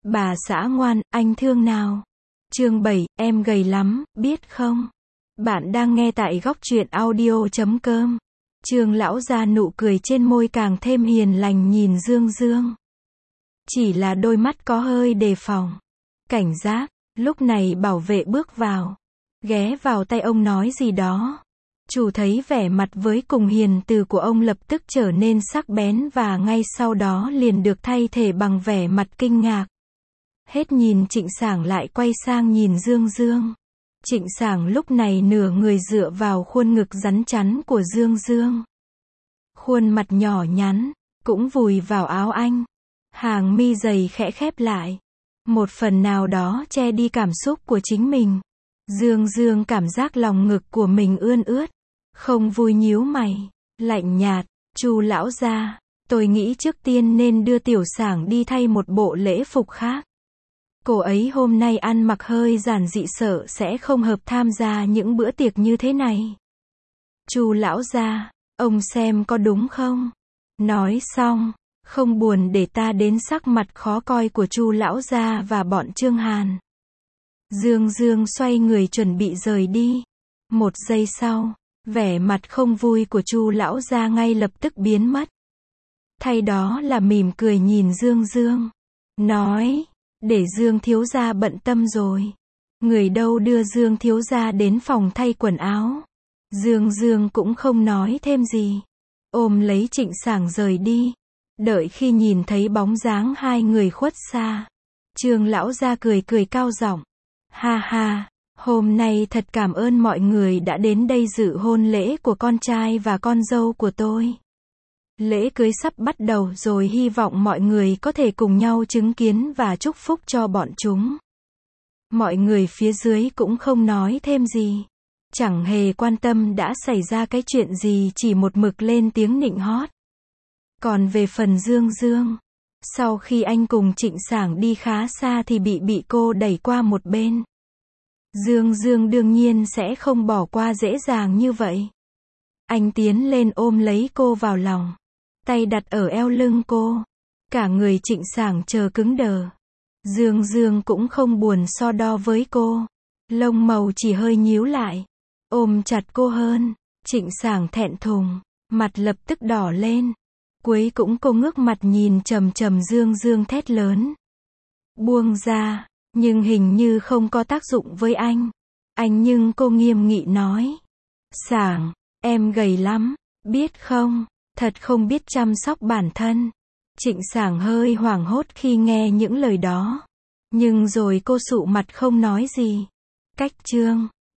Bà xã ngoan, anh thương nào. Chương 7, em gầy lắm, biết không? Bạn đang nghe tại góc truyện audio.com. Trương lão gia nụ cười trên môi càng thêm hiền lành nhìn Dương Dương. Chỉ là đôi mắt có hơi đề phòng. Cảnh giác, lúc này bảo vệ bước vào. Ghé vào tay ông nói gì đó. Chủ thấy vẻ mặt với cùng hiền từ của ông lập tức trở nên sắc bén và ngay sau đó liền được thay thế bằng vẻ mặt kinh ngạc. Hết nhìn Trịnh Sảng lại quay sang nhìn Dương Dương. Trịnh Sảng lúc này nửa người dựa vào khuôn ngực rắn chắn của Dương Dương. Khuôn mặt nhỏ nhắn, cũng vùi vào áo anh. Hàng mi dày khẽ khép lại. Một phần nào đó che đi cảm xúc của chính mình. Dương Dương cảm giác lòng ngực của mình ươn ướt. Không vui nhíu mày. Lạnh nhạt, Chu lão gia, tôi nghĩ trước tiên nên đưa Tiểu Sảng đi thay một bộ lễ phục khác. Cô ấy hôm nay ăn mặc hơi giản dị sợ sẽ không hợp tham gia những bữa tiệc như thế này. Chu lão gia, ông xem có đúng không? Nói xong, không buồn để ta đến sắc mặt khó coi của Chu lão gia và bọn Trương Hàn. Dương Dương xoay người chuẩn bị rời đi. Một giây sau, vẻ mặt không vui của Chu lão gia ngay lập tức biến mất. Thay đó là mỉm cười nhìn Dương Dương. Nói, để Dương thiếu gia bận tâm rồi. Người đâu đưa Dương thiếu gia đến phòng thay quần áo. Dương Dương cũng không nói thêm gì. Ôm lấy Trịnh Sảng rời đi. Đợi khi nhìn thấy bóng dáng hai người khuất xa. Trương lão gia cười cười cao giọng. Ha ha, hôm nay thật cảm ơn mọi người đã đến đây dự hôn lễ của con trai và con dâu của tôi. Lễ cưới sắp bắt đầu rồi, hy vọng mọi người có thể cùng nhau chứng kiến và chúc phúc cho bọn chúng. Mọi người phía dưới cũng không nói thêm gì. Chẳng hề quan tâm đã xảy ra cái chuyện gì, chỉ một mực lên tiếng nịnh hót. Còn về phần Dương Dương, sau khi anh cùng Trịnh Sảng đi khá xa thì bị cô đẩy qua một bên. Dương Dương đương nhiên sẽ không bỏ qua dễ dàng như vậy. Anh tiến lên ôm lấy cô vào lòng. Tay đặt ở eo lưng cô. Cả người Trịnh Sảng chờ cứng đờ. Dương Dương cũng không buồn so đo với cô. Lông mày chỉ hơi nhíu lại. Ôm chặt cô hơn. Trịnh Sảng thẹn thùng. Mặt lập tức đỏ lên. Cuối cũng cô ngước mặt nhìn trầm trầm Dương Dương thét lớn. Buông ra. Nhưng hình như không có tác dụng với anh. Nhưng cô nghiêm nghị nói. Sảng, em gầy lắm, biết không? Thật không biết chăm sóc bản thân. Trịnh Sảng hơi hoảng hốt khi nghe những lời đó. Nhưng rồi cô sụ mặt không nói gì. Cách chương